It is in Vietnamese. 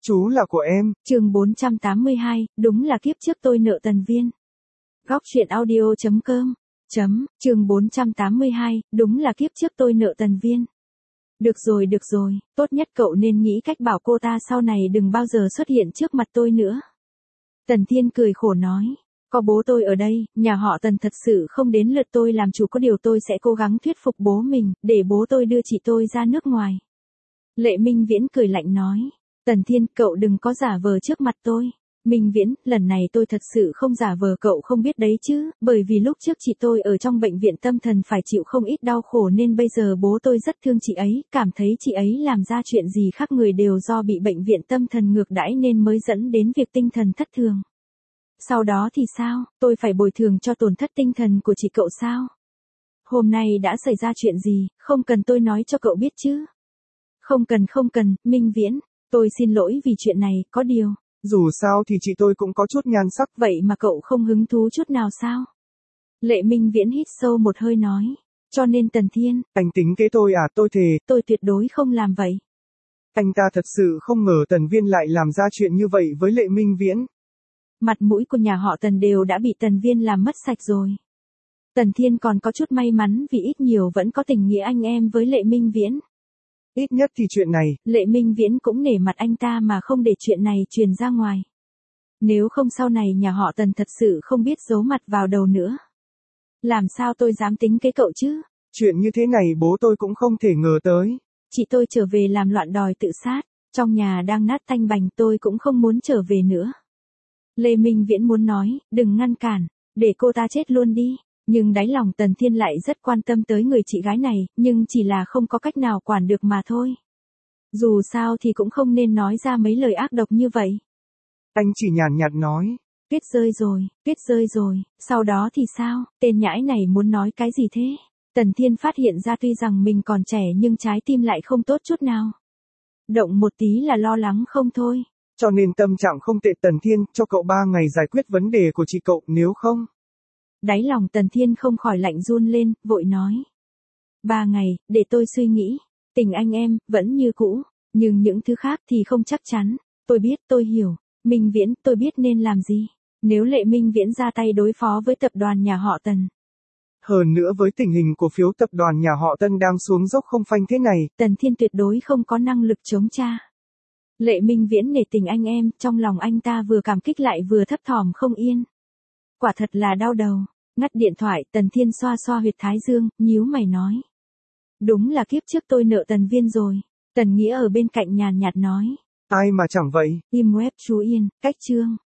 Chú là của em. Chương 482, đúng là kiếp trước tôi nợ Tần Viên. Góc truyện audio.com. Chương 482, đúng là kiếp trước tôi nợ Tần Viên. Được rồi, tốt nhất cậu nên nghĩ cách bảo cô ta sau này đừng bao giờ xuất hiện trước mặt tôi nữa. Tần Thiên cười khổ nói, có bố tôi ở đây, nhà họ Tần thật sự không đến lượt tôi làm chủ, có điều tôi sẽ cố gắng thuyết phục bố mình, để bố tôi đưa chị tôi ra nước ngoài. Lệ Minh Viễn cười lạnh nói, Tần Thiên, cậu đừng có giả vờ trước mặt tôi. Minh Viễn, lần này tôi thật sự không giả vờ, cậu không biết đấy chứ, bởi vì lúc trước chị tôi ở trong bệnh viện tâm thần phải chịu không ít đau khổ nên bây giờ bố tôi rất thương chị ấy, cảm thấy chị ấy làm ra chuyện gì khác người đều do bị bệnh viện tâm thần ngược đãi nên mới dẫn đến việc tinh thần thất thường. Sau đó thì sao, tôi phải bồi thường cho tổn thất tinh thần của chị cậu sao? Hôm nay đã xảy ra chuyện gì, không cần tôi nói cho cậu biết chứ? Không cần, Minh Viễn, tôi xin lỗi vì chuyện này, có điều. Dù sao thì chị tôi cũng có chút nhan sắc. Vậy mà cậu không hứng thú chút nào sao? Lệ Minh Viễn hít sâu một hơi nói. Cho nên Tần Thiên. Anh tính kế tôi à, tôi thề. Tôi tuyệt đối không làm vậy. Anh ta thật sự không ngờ Tần Viên lại làm ra chuyện như vậy với Lệ Minh Viễn. Mặt mũi của nhà họ Tần đều đã bị Tần Viên làm mất sạch rồi. Tần Thiên còn có chút may mắn vì ít nhiều vẫn có tình nghĩa anh em với Lệ Minh Viễn. Ít nhất thì chuyện này, Lệ Minh Viễn cũng nể mặt anh ta mà không để chuyện này truyền ra ngoài. Nếu không sau này nhà họ Tần thật sự không biết giấu mặt vào đầu nữa. Làm sao tôi dám tính kế cậu chứ? Chuyện như thế này bố tôi cũng không thể ngờ tới. Chị tôi trở về làm loạn đòi tự sát, trong nhà đang nát tanh bành, tôi cũng không muốn trở về nữa. Lê Minh Viễn muốn nói, đừng ngăn cản, để cô ta chết luôn đi. Nhưng đáy lòng Tần Thiên lại rất quan tâm tới người chị gái này, nhưng chỉ là không có cách nào quản được mà thôi. Dù sao thì cũng không nên nói ra mấy lời ác độc như vậy. Anh chỉ nhàn nhạt nói. Tuyết rơi rồi, sau đó thì sao, tên nhãi này muốn nói cái gì thế? Tần Thiên phát hiện ra tuy rằng mình còn trẻ nhưng trái tim lại không tốt chút nào. Động một tí là lo lắng không thôi. Cho nên tâm trạng không tệ Tần Thiên, cho cậu 3 ngày giải quyết vấn đề của chị cậu, nếu không. Đáy lòng Tần Thiên không khỏi lạnh run lên, vội nói. 3 ngày, để tôi suy nghĩ, tình anh em, vẫn như cũ, nhưng những thứ khác thì không chắc chắn. Tôi biết, tôi hiểu, Minh Viễn, tôi biết nên làm gì, nếu Lệ Minh Viễn ra tay đối phó với tập đoàn nhà họ Tần. Hơn nữa với tình hình của phiếu tập đoàn nhà họ Tân đang xuống dốc không phanh thế này. Tần Thiên tuyệt đối không có năng lực chống cha. Lệ Minh Viễn nể tình anh em, trong lòng anh ta vừa cảm kích lại vừa thấp thỏm không yên. Quả thật là đau đầu. Ngắt điện thoại, Tần Thiên xoa xoa huyệt thái dương, nhíu mày nói. Đúng là kiếp trước tôi nợ Tần Viên rồi. Tần Nghĩa ở bên cạnh nhàn nhạt nói. Ai mà chẳng vậy. Im web chú yên, cách chương.